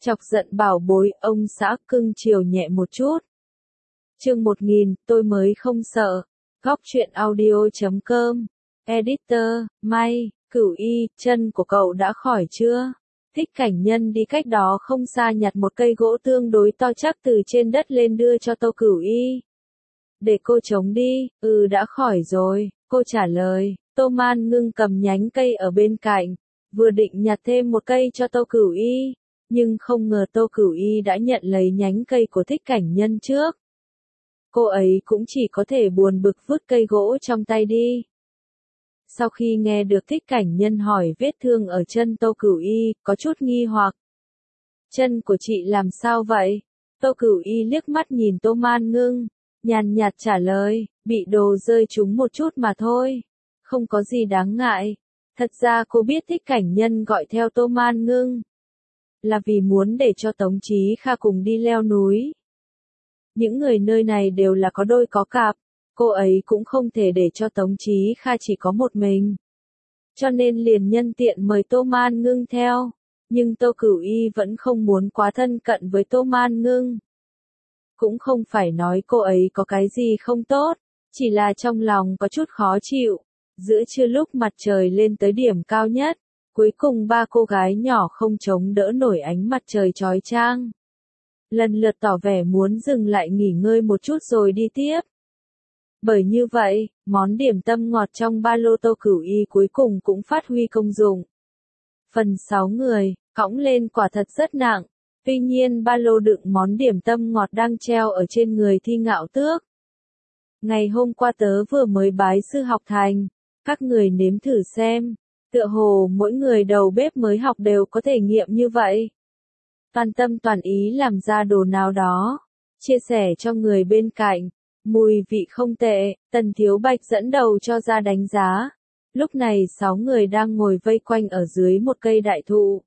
Chọc giận bảo bối, ông xã cưng chiều nhẹ một chút. Chương 1000, tôi mới không sợ. Góc truyện audio.com. Editor, May, Cửu Y, chân của cậu đã khỏi chưa? Thích Cảnh Nhân đi cách đó không xa nhặt một cây gỗ tương đối to chắc từ trên đất lên đưa cho Tô Cửu Y. Để cô chống đi, đã khỏi rồi, cô trả lời. Tô Man Ngưng cầm nhánh cây ở bên cạnh, vừa định nhặt thêm một cây cho Tô Cửu Y, nhưng không ngờ Tô Cửu Y đã nhận lấy nhánh cây của Thích Cảnh Nhân trước. Cô ấy cũng chỉ có thể buồn bực vứt cây gỗ trong tay đi. Sau khi nghe được Thích Cảnh Nhân hỏi vết thương ở chân Tô Cửu Y, có chút nghi hoặc. Chân của chị làm sao vậy? Tô Cửu Y liếc mắt nhìn Tô Man Ngưng, nhàn nhạt trả lời, bị đồ rơi trúng một chút mà thôi. Không có gì đáng ngại. Thật ra cô biết Thích Cảnh Nhân gọi theo Tô Man Ngưng là vì muốn để cho Tống Chí Kha cùng đi leo núi. Những người nơi này đều là có đôi có cặp, cô ấy cũng không thể để cho Tống Chí Kha chỉ có một mình. Cho nên liền nhân tiện mời Tô Man Ngưng theo, nhưng Tô Cửu Y vẫn không muốn quá thân cận với Tô Man Ngưng. Cũng không phải nói cô ấy có cái gì không tốt, chỉ là trong lòng có chút khó chịu. Giữa trưa lúc mặt trời lên tới điểm cao nhất, cuối cùng ba cô gái nhỏ không chống đỡ nổi ánh mặt trời chói chang. Lần lượt tỏ vẻ muốn dừng lại nghỉ ngơi một chút rồi đi tiếp. Bởi như vậy, món điểm tâm ngọt trong ba lô Tô Cửu Y cuối cùng cũng phát huy công dụng. Phần 6 người, cõng lên quả thật rất nặng, tuy nhiên ba lô đựng món điểm tâm ngọt đang treo ở trên người Thi Ngạo Tước. Ngày hôm qua tớ vừa mới bái sư học thành, các người nếm thử xem, tựa hồ mỗi người đầu bếp mới học đều có thể nghiệm như vậy. Toàn tâm toàn ý làm ra đồ nào đó, chia sẻ cho người bên cạnh, mùi vị không tệ, Tần Thiếu Bạch dẫn đầu cho ra đánh giá. Lúc này 6 người đang ngồi vây quanh ở dưới một cây đại thụ.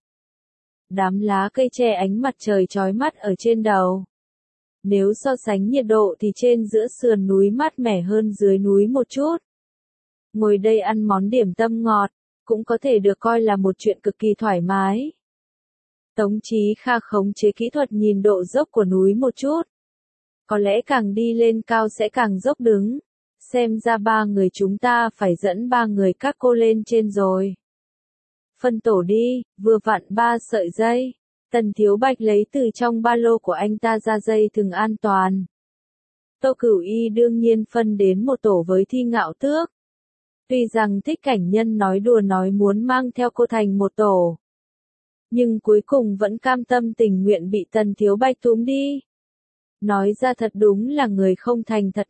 Đám lá cây che ánh mặt trời chói mắt ở trên đầu. Nếu so sánh nhiệt độ thì trên giữa sườn núi mát mẻ hơn dưới núi một chút. Ngồi đây ăn món điểm tâm ngọt, cũng có thể được coi là một chuyện cực kỳ thoải mái. Tống Chí Kha khống chế kỹ thuật nhìn độ dốc của núi một chút. Có lẽ càng đi lên cao sẽ càng dốc đứng. Xem ra 3 người chúng ta phải dẫn 3 người các cô lên trên rồi. Phân tổ đi, vừa vặn 3 sợi dây. Tần Thiếu Bạch lấy từ trong ba lô của anh ta ra dây thừng an toàn. Tô Cửu Y đương nhiên phân đến một tổ với Thi Ngạo Tước. Tuy rằng Thích Cảnh Nhân nói đùa nói muốn mang theo cô thành một tổ, nhưng cuối cùng vẫn cam tâm tình nguyện bị Tần Thiếu Bạch túm đi. Nói ra thật đúng là người không thành thật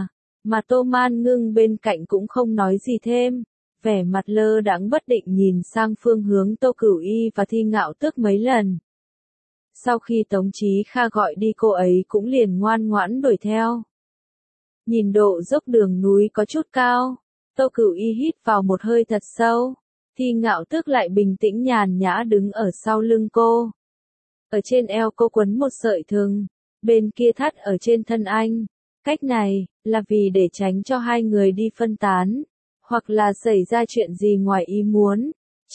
mà Tô Man Ngưng bên cạnh cũng không nói gì thêm, vẻ mặt lơ đãng bất định nhìn sang phương hướng Tô Cửu Y và Thi Ngạo Tước mấy lần. Sau khi Tống Chí Kha gọi đi cô ấy cũng liền ngoan ngoãn đuổi theo. Nhìn độ dốc đường núi có chút cao, Tô Cửu Y hít vào một hơi thật sâu. Thi Ngạo Tước lại bình tĩnh nhàn nhã đứng ở sau lưng cô. Ở trên eo cô quấn một sợi thừng, bên kia thắt ở trên thân anh. Cách này, là vì để tránh cho hai người đi phân tán, hoặc là xảy ra chuyện gì ngoài ý muốn.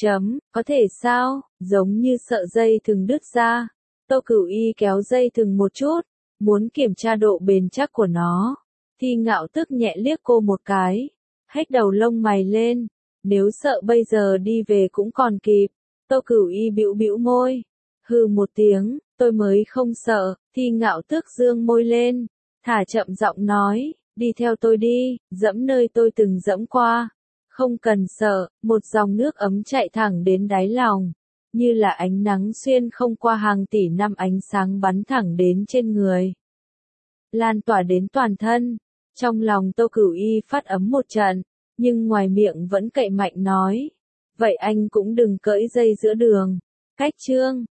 Có thể sao, giống như sợ dây thừng đứt ra. Tô Cửu Y kéo dây thừng một chút, muốn kiểm tra độ bền chắc của nó. Thi Ngạo Tước nhẹ liếc cô một cái, hét đầu lông mày lên. Nếu sợ bây giờ đi về cũng còn kịp. Tô Cửu Y bĩu bĩu môi. Hừ một tiếng, tôi mới không sợ. Thi Ngạo Tước dương môi lên, thả chậm giọng nói, đi theo tôi đi, dẫm nơi tôi từng dẫm qua. Không cần sợ, một dòng nước ấm chạy thẳng đến đáy lòng, như là ánh nắng xuyên không qua hàng tỷ năm ánh sáng bắn thẳng đến trên người, lan tỏa đến toàn thân. Trong lòng Tô Cửu Y phát ấm một trận, nhưng ngoài miệng vẫn cậy mạnh nói, vậy anh cũng đừng cởi dây giữa đường. Cách chương